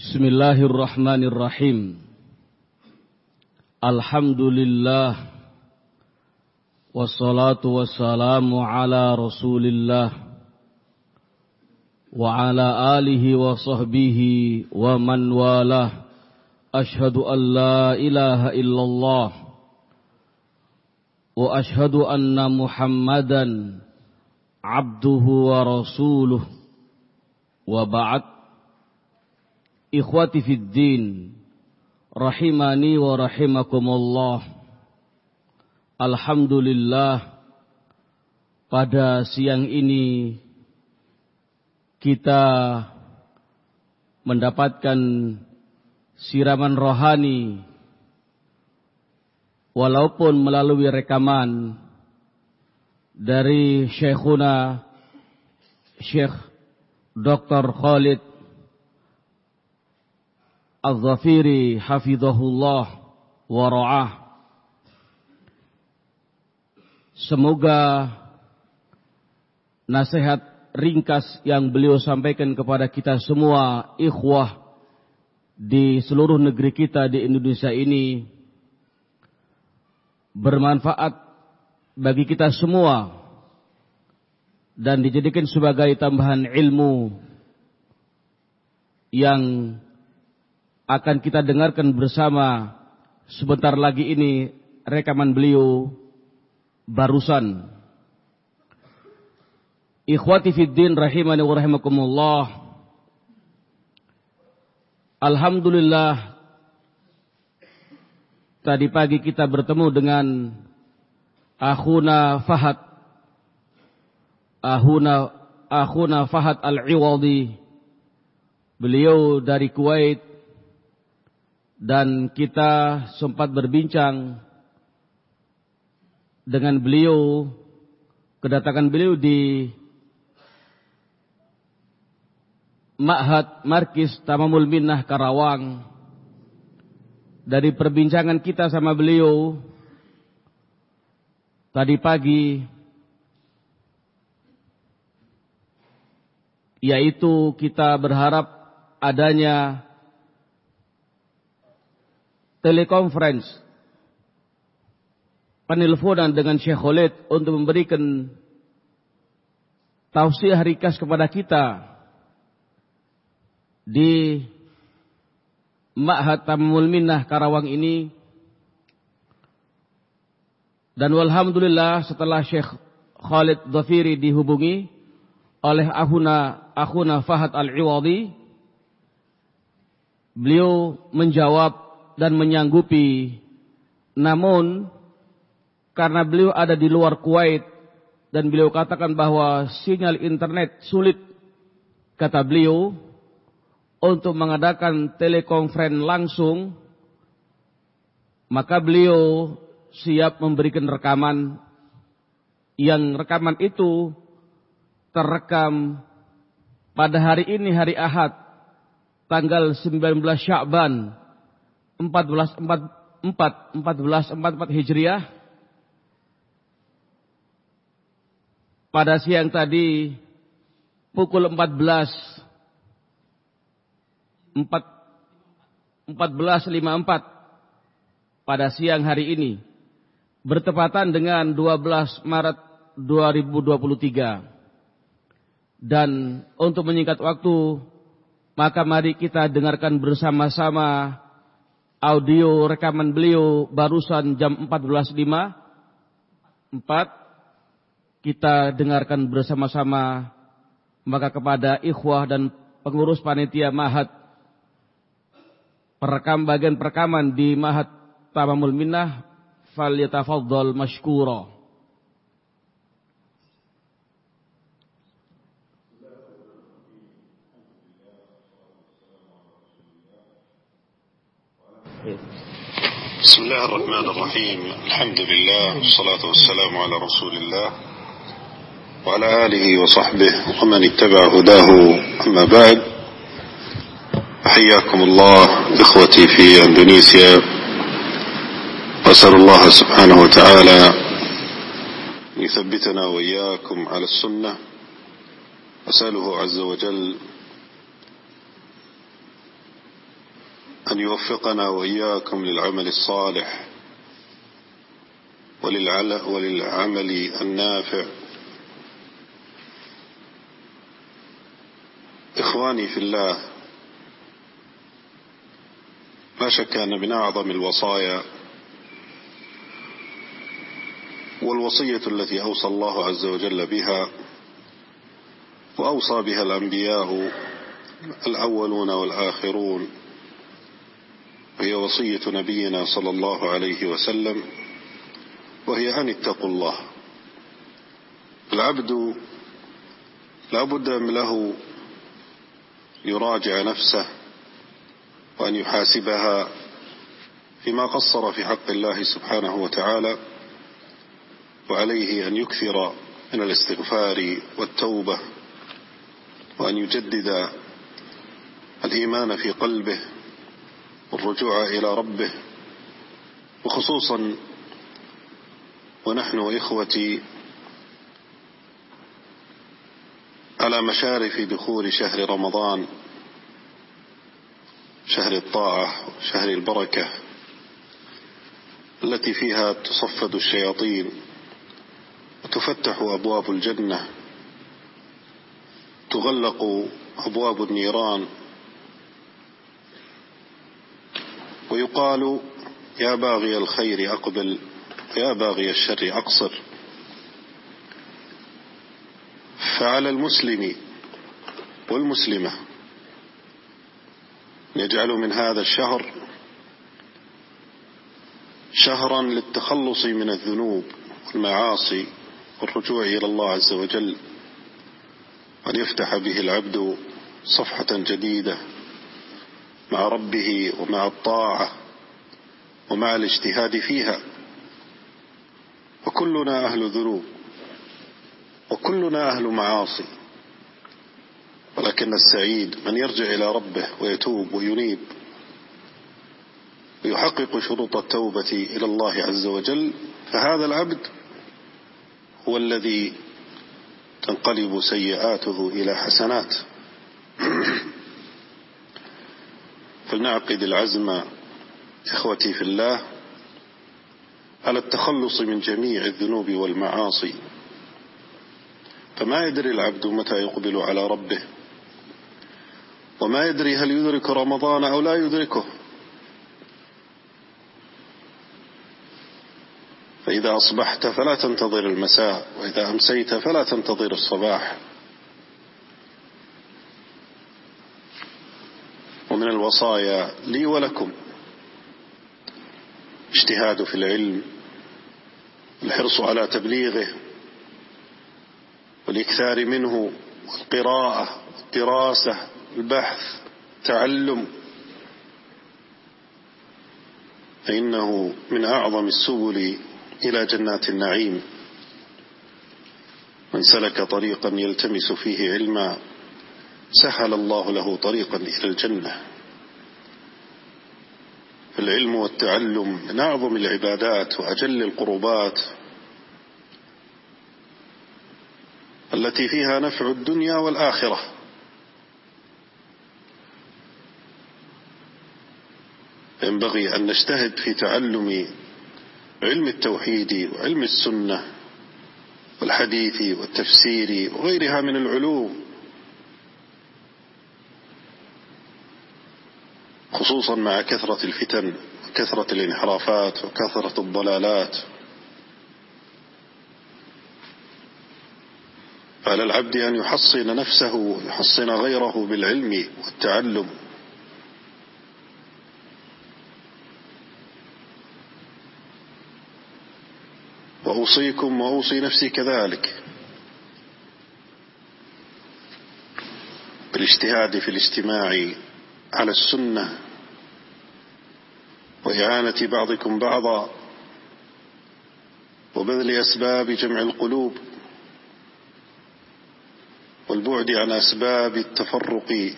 Bismillahirrahmanirrahim. Alhamdulillah. Wassalatu wassalamu ala Rasulillah wa ala alihi wa sahbihi wa man walah. Ashhadu an la ilaha illallah wa ashhadu anna Muhammadan abduhu wa rasuluh. Wa ba'd. Ikhwati fid din, rahimani wa rahimakumullah. Alhamdulillah, pada siang ini kita mendapatkan siraman rohani, walaupun melalui rekaman dari Syekhuna Syekh Dr. Khalid Al-Zafiri hafizahullah wa ra'ah. Semoga nasihat ringkas yang beliau sampaikan kepada kita semua ikhwah di seluruh negeri kita di Indonesia ini bermanfaat bagi kita semua dan dijadikan sebagai tambahan ilmu yang akan kita dengarkan bersama sebentar lagi ini rekaman beliau barusan. Ikhwati fiddin rahimani wa rahimakumullah. Alhamdulillah, tadi pagi kita bertemu dengan Akhuna Fahad Al-Iwadi. Beliau dari Kuwait. Dan kita sempat berbincang dengan beliau, kedatangan beliau di Ma'had Markis Tamamul Minnah Karawang. Dari perbincangan kita sama beliau tadi pagi, yaitu kita berharap adanya telekonferensi, penelponan dengan Syekh Khalid untuk memberikan tausiah ringkas kepada kita di Ma'had Tamamul Minnah Karawang ini. Dan walhamdulillah, setelah Syekh Khalid Zafiri dihubungi oleh Akhuna Fahad Al-Iwadi, beliau menjawab dan menyanggupi. Namun karena beliau ada di luar Kuwait dan beliau katakan bahwa sinyal internet sulit, kata beliau, untuk mengadakan telekonferensi langsung, maka beliau siap memberikan rekaman, yang rekaman itu terekam pada hari ini, hari Ahad, tanggal 19 Sya'ban 1444 Hijriah. Pada siang tadi pukul 14.54 pada siang hari ini, bertepatan dengan 12 Maret 2023. Dan untuk menyingkat waktu, maka mari kita dengarkan bersama-sama audio rekaman beliau barusan jam 14.54. Kita dengarkan bersama-sama. Maka kepada ikhwah dan pengurus panitia Ma'had, bagian perekaman di Ma'had Tamamul Minnah, falyatafaddal mashkura. Bismillahirrahmanirrahim. Alhamdulillah, wassalatu wassalamu ala Rasulillah wa ala alihi wa sahbihi wa man ittaba'a hudahu. Amma ba'd. Hayyakumullah ikhwati fi Indonesia. Wassallallahu subhanahu wa ta'ala يثبتنا وإياكم على السنة. أسأله عز وجل أن يوفقنا وإياكم للعمل الصالح وللعمل النافع. إخواني في الله، لا شك أن من أعظم الوصايا والوصية التي أوصى الله عز وجل بها وأوصى بها الأنبياء الأولون والآخرون، وهي وصية نبينا صلى الله عليه وسلم، وهي أن اتقوا الله. العبد لا بد له يراجع نفسه وأن يحاسبها فيما قصر في حق الله سبحانه وتعالى، وعليه أن يكثر من الاستغفار والتوبة، وأن يجدد الإيمان في قلبه والرجوع إلى ربه، وخصوصا ونحن إخوتي على مشارف دخول شهر رمضان، شهر الطاعة، شهر البركة، التي فيها تصفد الشياطين وتفتح أبواب الجنة، تغلق أبواب النيران، ويقال: يا باغي الخير أقبل، يا باغي الشر أقصر. فعلى المسلم والمسلمة يجعل من هذا الشهر شهرا للتخلص من الذنوب والمعاصي والرجوع إلى الله عز وجل، وأن يفتح به العبد صفحة جديدة مع ربه ومع الطاعة ومع الاجتهاد فيها. وكلنا أهل ذنوب وكلنا أهل معاصي، ولكن السعيد من يرجع إلى ربه ويتوب وينيب ويحقق شروط التوبة إلى الله عز وجل، فهذا العبد هو الذي تنقلب سيئاته إلى حسنات. فلنعقد العزم إخوتي في الله على التخلص من جميع الذنوب والمعاصي، فما يدري العبد متى يقبل على ربه، وما يدري هل يدرك رمضان أو لا يدركه. فإذا أصبحت فلا تنتظر المساء، وإذا أمسيت فلا تنتظر الصباح. ومن الوصايا لي ولكم اجتهاد في العلم، الحرص على تبليغه والإكثار منه، والقراءة والدراسة، البحث، التعلم، فإنه من أعظم السبل إلى جنات النعيم. من سلك طريقا يلتمس فيه علما سهل الله له طريقا إلى الجنة. العلم والتعلم من أعظم العبادات وأجل القربات التي فيها نفع الدنيا والآخرة. ينبغي أن نجتهد في تعلم علم التوحيد وعلم السنة والحديث والتفسير وغيرها من العلوم، خصوصا مع كثرة الفتن وكثرة الانحرافات وكثرة الضلالات. فعلى العبد أن يحصن نفسه ويحصن غيره بالعلم والتعلم. وأوصيكم وأوصي نفسي كذلك بالاجتهاد في الاجتماع على السنة وإعانة بعضكم بعضا وبذل أسباب جمع القلوب والبعد عن أسباب التفرق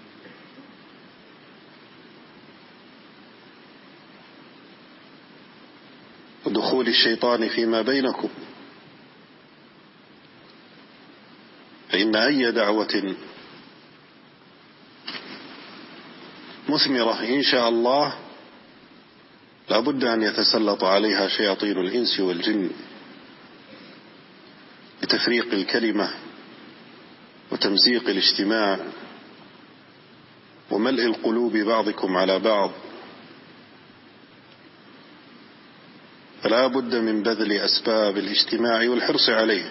ودخول الشيطان فيما بينكم. فإن أي دعوة مثمرة إن شاء الله لا بد أن يتسلط عليها شياطين الإنس والجن بتفريق الكلمة وتمزيق الاجتماع وملء القلوب بعضكم على بعض. فلا بد من بذل أسباب الاجتماع والحرص عليه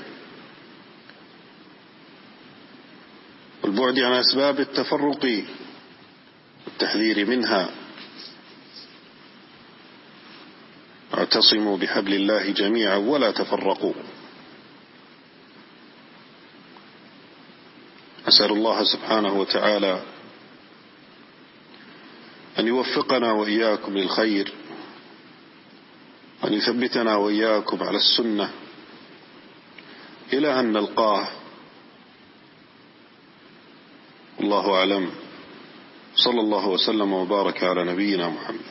والبعد عن أسباب التفرق والتحذير منها. اعتصموا بحبل الله جميعا ولا تفرقوا. أسأل الله سبحانه وتعالى أن يوفقنا وإياكم للخير وأن يثبتنا وإياكم على السنة إلى أن نلقاه. الله أعلم. صلى الله وسلم وبارك على نبينا محمد.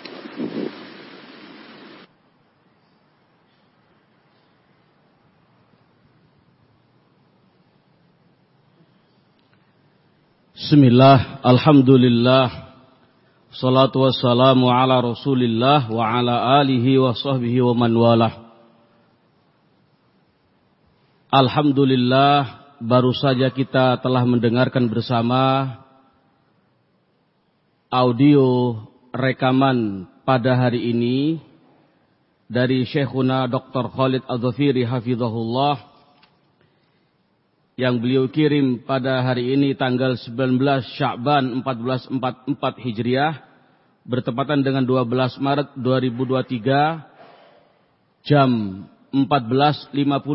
Bismillah, alhamdulillah, salatu wassalamu ala rasulillah wa ala alihi wa sahbihi wa man walah. Alhamdulillah, baru saja kita telah mendengarkan bersama audio rekaman pada hari ini dari Syekhuna Dr. Khalid Al-Dhafiri hafizahullah yang beliau kirim pada hari ini tanggal 19 Sya'ban 1444 Hijriah bertepatan dengan 12 Maret 2023 jam 14.54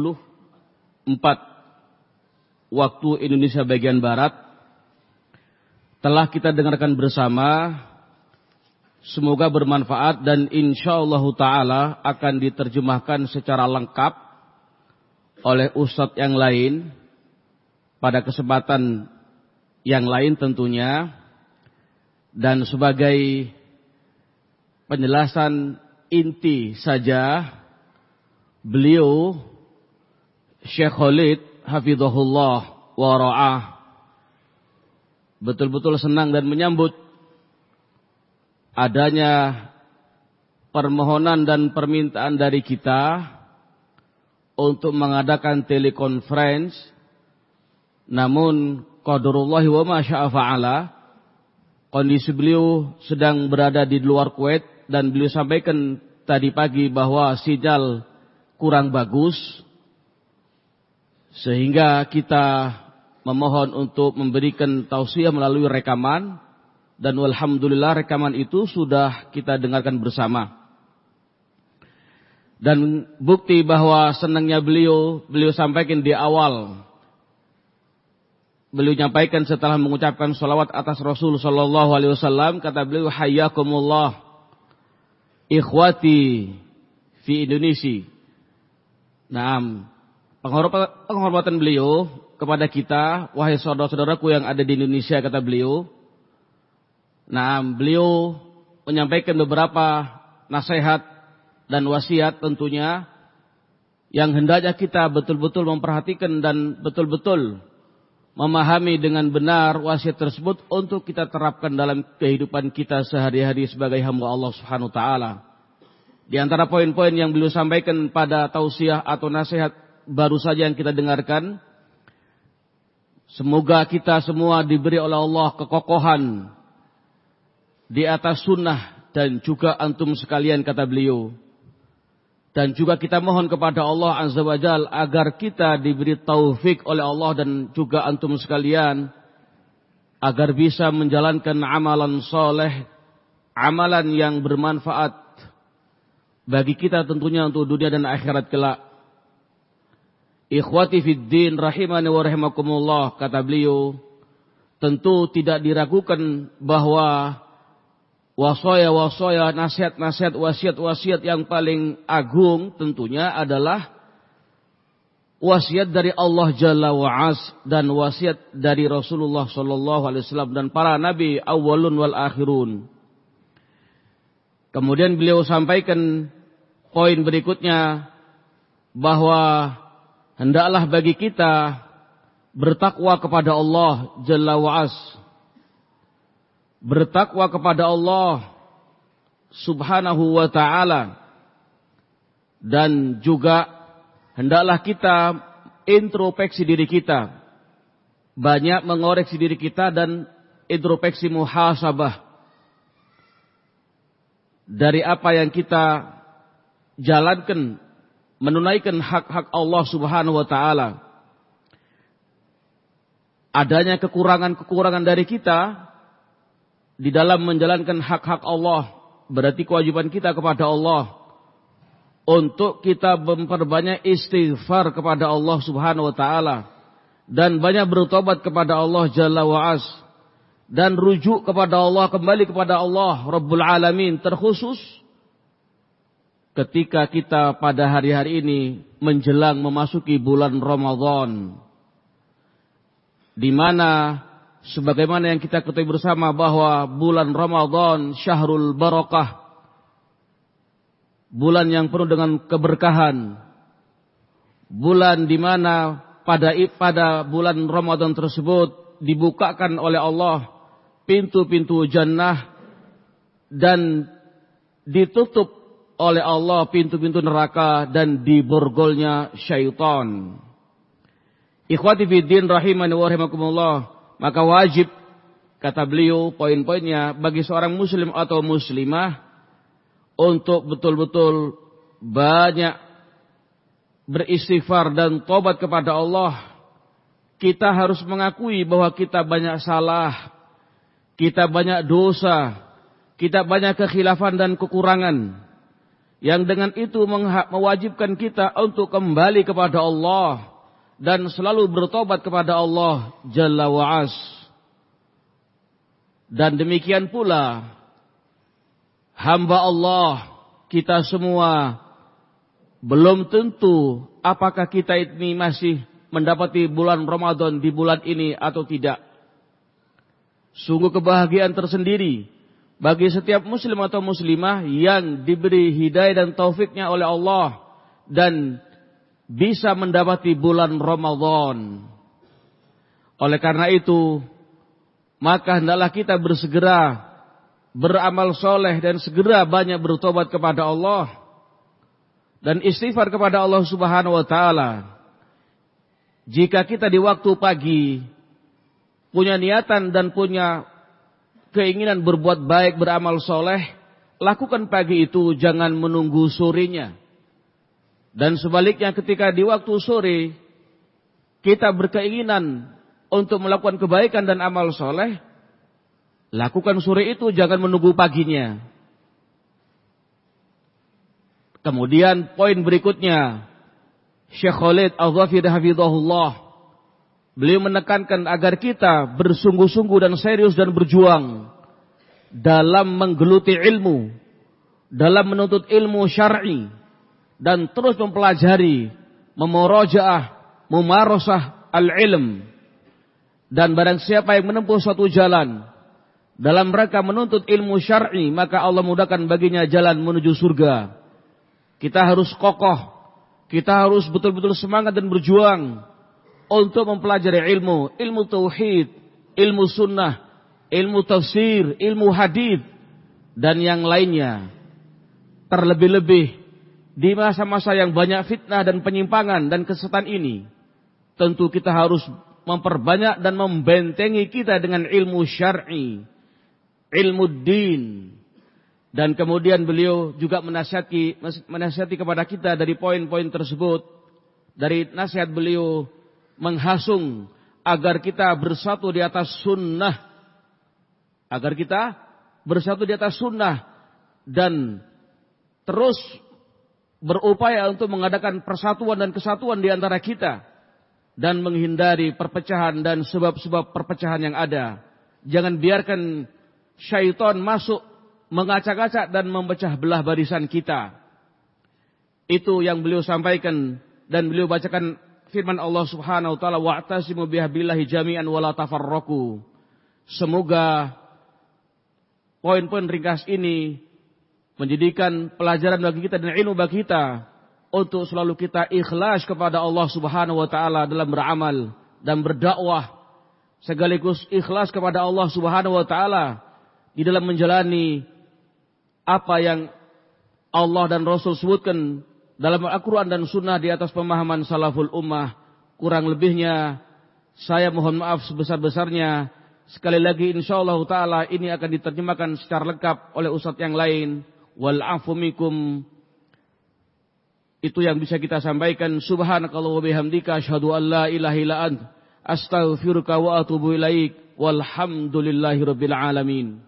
waktu Indonesia bagian Barat. Telah kita dengarkan bersama, semoga bermanfaat dan insyaallah ta'ala akan diterjemahkan secara lengkap oleh ustadz yang lain pada kesempatan yang lain tentunya. Dan sebagai penjelasan inti saja, beliau Syekh Khalid hafizahullah wa ra'ah betul-betul senang dan menyambut adanya permohonan dan permintaan dari kita untuk mengadakan telekonferensi. Namun qadarullah wa ma syaa fa'ala, kondisi beliau sedang berada di luar Kuwait dan beliau sampaikan tadi pagi bahwa sinyal kurang bagus, sehingga kita memohon untuk memberikan tausiah melalui rekaman, dan alhamdulillah rekaman itu sudah kita dengarkan bersama. Dan bukti bahwa senangnya beliau sampaikan di awal. Beliau nyampaikan setelah mengucapkan salawat atas Rasul sallallahu alaihi wasallam, kata beliau, hayyakumullah ikhwati fi Indonesia. Naam, penghormatan beliau kepada kita, wahai saudara-saudaraku yang ada di Indonesia, kata beliau. Naam, beliau menyampaikan beberapa nasihat dan wasiat tentunya yang hendaknya kita betul-betul memperhatikan dan betul-betul memahami dengan benar wasiat tersebut untuk kita terapkan dalam kehidupan kita sehari-hari sebagai hamba Allah Subhanahu wa taala. Di antara poin-poin yang beliau sampaikan pada tausiah atau nasihat baru saja yang kita dengarkan, semoga kita semua diberi oleh Allah kekokohan di atas sunnah dan juga antum sekalian, kata beliau. Dan juga kita mohon kepada Allah Azza wa Jalla agar kita diberi taufik oleh Allah dan juga antum sekalian agar bisa menjalankan amalan soleh, amalan yang bermanfaat bagi kita tentunya untuk dunia dan akhirat kelak. Ikhwati fid din rahimani wa rahimakumullah, kata beliau, tentu tidak diragukan bahwa wasaya-wasaya, nasihat-nasihat, wasiat-wasiat yang paling agung tentunya adalah wasiat dari Allah Jalla wa'az dan wasiat dari Rasulullah sallallahu alaihi wasallam dan para nabi awwalun wal akhirun. Kemudian beliau sampaikan poin berikutnya bahwa hendaklah bagi kita bertakwa kepada Allah Jalla wa'az. bertakwa kepada Allah Subhanahu wa ta'ala, dan juga hendaklah kita introspeksi diri kita, banyak mengoreksi diri kita dan introspeksi muhasabah dari apa yang kita jalankan, menunaikan hak-hak Allah Subhanahu wa ta'ala. Adanya kekurangan-kekurangan dari kita di dalam menjalankan hak-hak Allah, berarti kewajiban kita kepada Allah untuk kita memperbanyak istighfar kepada Allah Subhanahu wa ta'ala, dan banyak bertobat kepada Allah Jalla wa'az, dan rujuk kepada Allah, kembali kepada Allah Rabbul Alamin, terkhusus ketika kita pada hari-hari ini menjelang memasuki bulan Ramadan, di mana sebagaimana yang kita ketahui bersama bahwa bulan Ramadan syahrul barakah, bulan yang penuh dengan keberkahan, bulan di mana pada bulan Ramadan tersebut dibukakan oleh Allah pintu-pintu jannah dan ditutup oleh Allah pintu-pintu neraka dan diborgolnya syaitan. Ikhwati fiddin rahimani wa rahimakumullah, maka wajib, kata beliau poin-poinnya, bagi seorang muslim atau muslimah untuk betul-betul banyak beristighfar dan tobat kepada Allah. Kita harus mengakui bahwa kita banyak salah, kita banyak dosa, kita banyak kekhilafan dan kekurangan, yang dengan itu mewajibkan kita untuk kembali kepada Allah dan selalu bertobat kepada Allah Jalla wa'az. Dan demikian pula hamba Allah, kita semua belum tentu apakah kita ini masih mendapati bulan Ramadan di bulan ini atau tidak. Sungguh kebahagiaan tersendiri bagi setiap muslim atau muslimah yang diberi hidayah dan taufiknya oleh Allah dan bisa mendapati bulan Ramadan. Oleh karena itu, maka hendaklah kita bersegera beramal soleh dan segera banyak bertobat kepada Allah dan istighfar kepada Allah Subhanahu wa ta'ala. Jika kita di waktu pagi punya niatan dan punya keinginan berbuat baik, beramal soleh, lakukan pagi itu, jangan menunggu sorenya. Dan sebaliknya, ketika di waktu sore kita berkeinginan untuk melakukan kebaikan dan amal soleh, lakukan sore itu, jangan menunggu paginya. Kemudian poin berikutnya, Syekh Khalid Al-Ghafir hafizahullah, beliau menekankan agar kita bersungguh-sungguh dan serius dan berjuang dalam menggeluti ilmu, dalam menuntut ilmu syar'i, dan terus mempelajari, memurajaah, mumarasah al-ilm. Dan barang siapa yang menempuh suatu jalan dalam rangka menuntut ilmu syar'i, maka Allah mudahkan baginya jalan menuju surga. Kita harus kokoh, kita harus betul-betul semangat dan berjuang untuk mempelajari ilmu tauhid, ilmu sunnah, ilmu tafsir, ilmu hadits, dan yang lainnya. Terlebih-lebih di masa-masa yang banyak fitnah dan penyimpangan dan kesesatan ini, tentu kita harus memperbanyak dan membentengi kita dengan ilmu syar'i, ilmu din. Dan kemudian beliau juga menasihati kepada kita dari poin-poin tersebut. Dari nasihat beliau menghasung agar kita bersatu di atas sunnah, agar kita bersatu di atas sunnah dan terus berupaya untuk mengadakan persatuan dan kesatuan di antara kita dan menghindari perpecahan dan sebab-sebab perpecahan yang ada. Jangan biarkan syaitan masuk mengacak-acak dan memecah belah barisan kita. Itu yang beliau sampaikan dan beliau bacakan firman Allah Subhanahu wa taala, wa'tasimu bihablillahi jami'an wa la tafarraqu. Semoga poin-poin ringkas ini menjadikan pelajaran bagi kita dan ilmu bagi kita untuk selalu kita ikhlas kepada Allah Subhanahu wa taala dalam beramal dan berdakwah, sekaligus ikhlas kepada Allah Subhanahu wa taala di dalam menjalani apa yang Allah dan Rasul sebutkan dalam Al-Quran dan Sunnah di atas pemahaman salaful ummah. Kurang lebihnya saya mohon maaf sebesar-besarnya. Sekali lagi insyaallah ta'ala ini akan diterjemahkan secara lengkap oleh ustadz yang lain. Wal'afu minkum. Itu yang bisa kita sampaikan. Subhanakallah wa bihamdika asyhadu an la ilaha illa ant astaghfiruka wa atubu ilaik. Walhamdulillahi rabbil alamin.